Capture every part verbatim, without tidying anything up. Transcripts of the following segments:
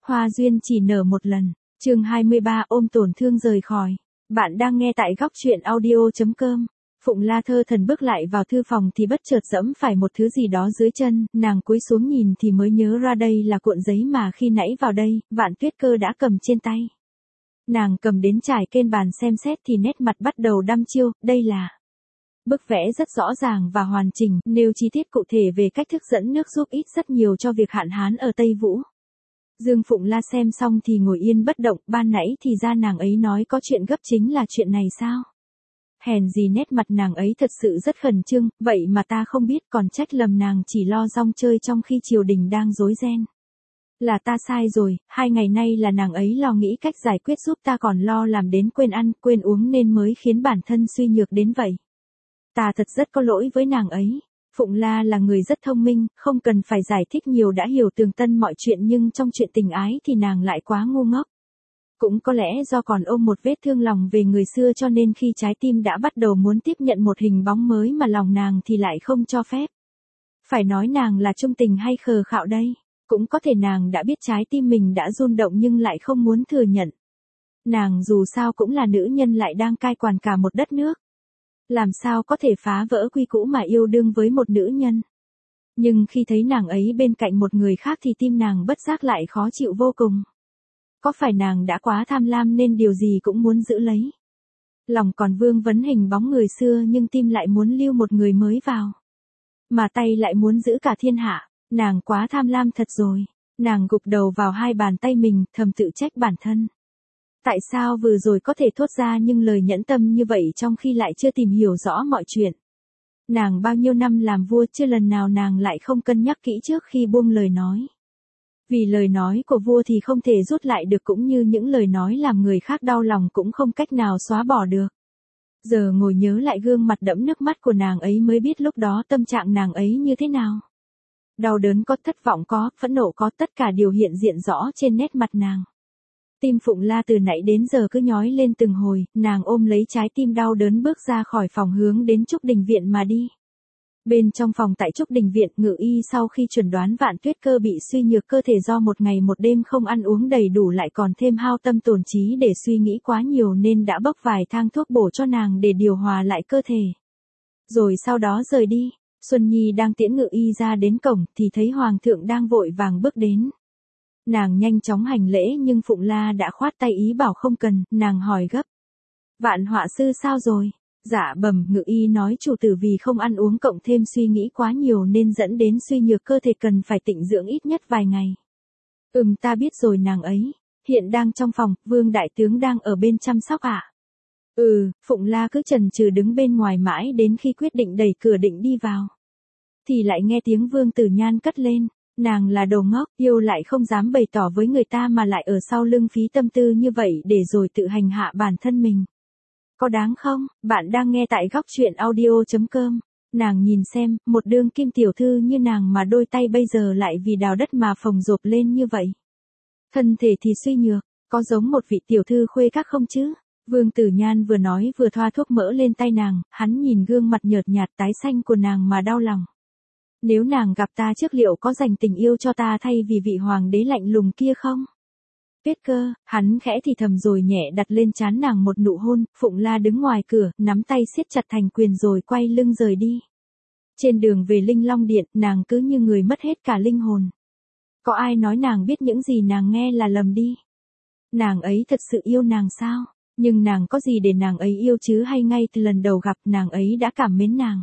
Hoa duyên chỉ nở một lần. Chương hai mươi ba ôm tổn thương rời khỏi. Bạn đang nghe tại góc truyện audio chấm com. Phụng La thơ thần bước lại vào thư phòng thì bất chợt giẫm phải một thứ gì đó dưới chân, nàng cúi xuống nhìn thì mới nhớ ra đây là cuộn giấy mà khi nãy vào đây, Vạn Tuyết Cơ đã cầm trên tay. Nàng cầm đến trải trên bàn xem xét thì nét mặt bắt đầu đăm chiêu, đây là bức vẽ rất rõ ràng và hoàn chỉnh, nêu chi tiết cụ thể về cách thức dẫn nước giúp ích rất nhiều cho việc hạn hán ở Tây Vũ. Dương Phụng La xem xong thì ngồi yên bất động, ban nãy thì ra nàng ấy nói có chuyện gấp chính là chuyện này sao? Hèn gì nét mặt nàng ấy thật sự rất khẩn trương, vậy mà ta không biết, còn trách lầm nàng chỉ lo rong chơi trong khi triều đình đang rối ren. Là ta sai rồi, hai ngày nay là nàng ấy lo nghĩ cách giải quyết giúp ta còn lo làm đến quên ăn, quên uống nên mới khiến bản thân suy nhược đến vậy. Ta thật rất có lỗi với nàng ấy. Phụng La là người rất thông minh, không cần phải giải thích nhiều đã hiểu tường tân mọi chuyện, nhưng trong chuyện tình ái thì nàng lại quá ngu ngốc. Cũng có lẽ do còn ôm một vết thương lòng về người xưa cho nên khi trái tim đã bắt đầu muốn tiếp nhận một hình bóng mới mà lòng nàng thì lại không cho phép. Phải nói nàng là trung tình hay khờ khạo đây? Cũng có thể nàng đã biết trái tim mình đã rung động nhưng lại không muốn thừa nhận. Nàng dù sao cũng là nữ nhân lại đang cai quản cả một đất nước. Làm sao có thể phá vỡ quy cũ mà yêu đương với một nữ nhân. Nhưng khi thấy nàng ấy bên cạnh một người khác thì tim nàng bất giác lại khó chịu vô cùng. Có phải nàng đã quá tham lam nên điều gì cũng muốn giữ lấy. Lòng còn vương vấn hình bóng người xưa nhưng tim lại muốn lưu một người mới vào. Mà tay lại muốn giữ cả thiên hạ, nàng quá tham lam thật rồi. Nàng gục đầu vào hai bàn tay mình, thầm tự trách bản thân. Tại sao vừa rồi có thể thốt ra những lời nhẫn tâm như vậy trong khi lại chưa tìm hiểu rõ mọi chuyện. Nàng bao nhiêu năm làm vua chưa lần nào nàng lại không cân nhắc kỹ trước khi buông lời nói. Vì lời nói của vua thì không thể rút lại được, cũng như những lời nói làm người khác đau lòng cũng không cách nào xóa bỏ được. Giờ ngồi nhớ lại gương mặt đẫm nước mắt của nàng ấy mới biết lúc đó tâm trạng nàng ấy như thế nào. Đau đớn có, thất vọng có, phẫn nộ có, tất cả đều hiện diện rõ trên nét mặt nàng. Tim Phụng La từ nãy đến giờ cứ nhói lên từng hồi, nàng ôm lấy trái tim đau đớn bước ra khỏi phòng hướng đến Trúc Đình Viện mà đi. Bên trong phòng tại Trúc Đình Viện, Ngự Y sau khi chuẩn đoán Vạn Tuyết Cơ bị suy nhược cơ thể do một ngày một đêm không ăn uống đầy đủ lại còn thêm hao tâm tổn trí để suy nghĩ quá nhiều nên đã bốc vài thang thuốc bổ cho nàng để điều hòa lại cơ thể. Rồi sau đó rời đi, Xuân Nhi đang tiễn Ngự Y ra đến cổng thì thấy Hoàng thượng đang vội vàng bước đến. Nàng nhanh chóng hành lễ nhưng Phụng La đã khoát tay ý bảo không cần, nàng hỏi gấp. Vạn họa sư sao rồi? Dạ bẩm, Ngự Y nói chủ tử vì không ăn uống cộng thêm suy nghĩ quá nhiều nên dẫn đến suy nhược cơ thể cần phải tịnh dưỡng ít nhất vài ngày. Ừm, ta biết rồi nàng ấy. Hiện đang trong phòng, Vương Đại Tướng đang ở bên chăm sóc ạ. À? Ừ, Phụng La cứ chần chừ đứng bên ngoài mãi đến khi quyết định đẩy cửa định đi vào. Thì lại nghe tiếng Vương Tử Nhan cất lên. Nàng là đồ ngốc, yêu lại không dám bày tỏ với người ta mà lại ở sau lưng phí tâm tư như vậy để rồi tự hành hạ bản thân mình. Có đáng không? Bạn đang nghe tại góc truyện audio chấm com. Nàng nhìn xem, một đương kim tiểu thư như nàng mà đôi tay bây giờ lại vì đào đất mà phồng rộp lên như vậy. Thân thể thì suy nhược, có giống một vị tiểu thư khuê các không chứ? Vương Tử Nhan vừa nói vừa thoa thuốc mỡ lên tay nàng, hắn nhìn gương mặt nhợt nhạt tái xanh của nàng mà đau lòng. Nếu nàng gặp ta trước liệu có dành tình yêu cho ta thay vì vị hoàng đế lạnh lùng kia không? Tuyết Cơ, hắn khẽ thì thầm rồi nhẹ đặt lên trán nàng một nụ hôn. Phụng La đứng ngoài cửa, nắm tay siết chặt thành quyền rồi quay lưng rời đi. Trên đường về Linh Long Điện, nàng cứ như người mất hết cả linh hồn. Có ai nói nàng biết những gì nàng nghe là lầm đi. Nàng ấy thật sự yêu nàng sao? Nhưng nàng có gì để nàng ấy yêu chứ, hay ngay từ lần đầu gặp nàng ấy đã cảm mến nàng.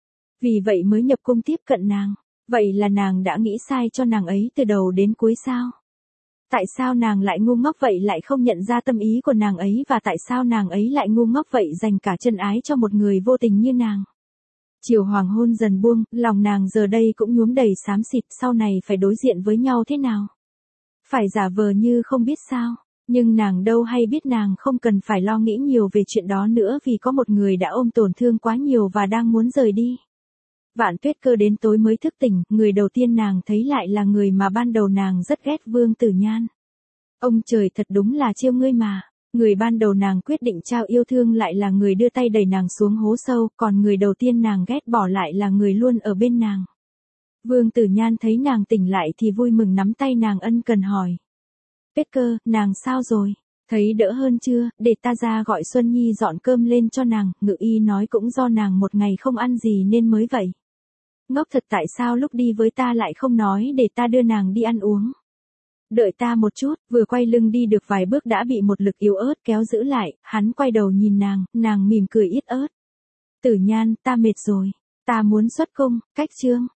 Vì vậy mới nhập cung tiếp cận nàng. Vậy là nàng đã nghĩ sai cho nàng ấy từ đầu đến cuối sao? Tại sao nàng lại ngu ngốc vậy, lại không nhận ra tâm ý của nàng ấy, và tại sao nàng ấy lại ngu ngốc vậy dành cả chân ái cho một người vô tình như nàng? Chiều hoàng hôn dần buông, lòng nàng giờ đây cũng nhuốm đầy xám xịt, sau này phải đối diện với nhau thế nào? Phải giả vờ như không biết sao? Nhưng nàng đâu hay biết nàng không cần phải lo nghĩ nhiều về chuyện đó nữa vì có một người đã ôm tổn thương quá nhiều và đang muốn rời đi. Vạn Tuyết Cơ đến tối mới thức tỉnh, người đầu tiên nàng thấy lại là người mà ban đầu nàng rất ghét, Vương Tử Nhan. Ông trời thật đúng là trêu ngươi mà, người ban đầu nàng quyết định trao yêu thương lại là người đưa tay đẩy nàng xuống hố sâu, còn người đầu tiên nàng ghét bỏ lại là người luôn ở bên nàng. Vương Tử Nhan thấy nàng tỉnh lại thì vui mừng nắm tay nàng ân cần hỏi. Peter, nàng sao rồi? Thấy đỡ hơn chưa, để ta ra gọi Xuân Nhi dọn cơm lên cho nàng, Ngự y nói cũng do nàng một ngày không ăn gì nên mới vậy. Ngốc thật, tại sao lúc đi với ta lại không nói để ta đưa nàng đi ăn uống? Đợi ta một chút, vừa quay lưng đi được vài bước đã bị một lực yếu ớt kéo giữ lại, hắn quay đầu nhìn nàng, nàng mỉm cười ít ớt. Tử Nhan, ta mệt rồi, ta muốn xuất cung, cách chương.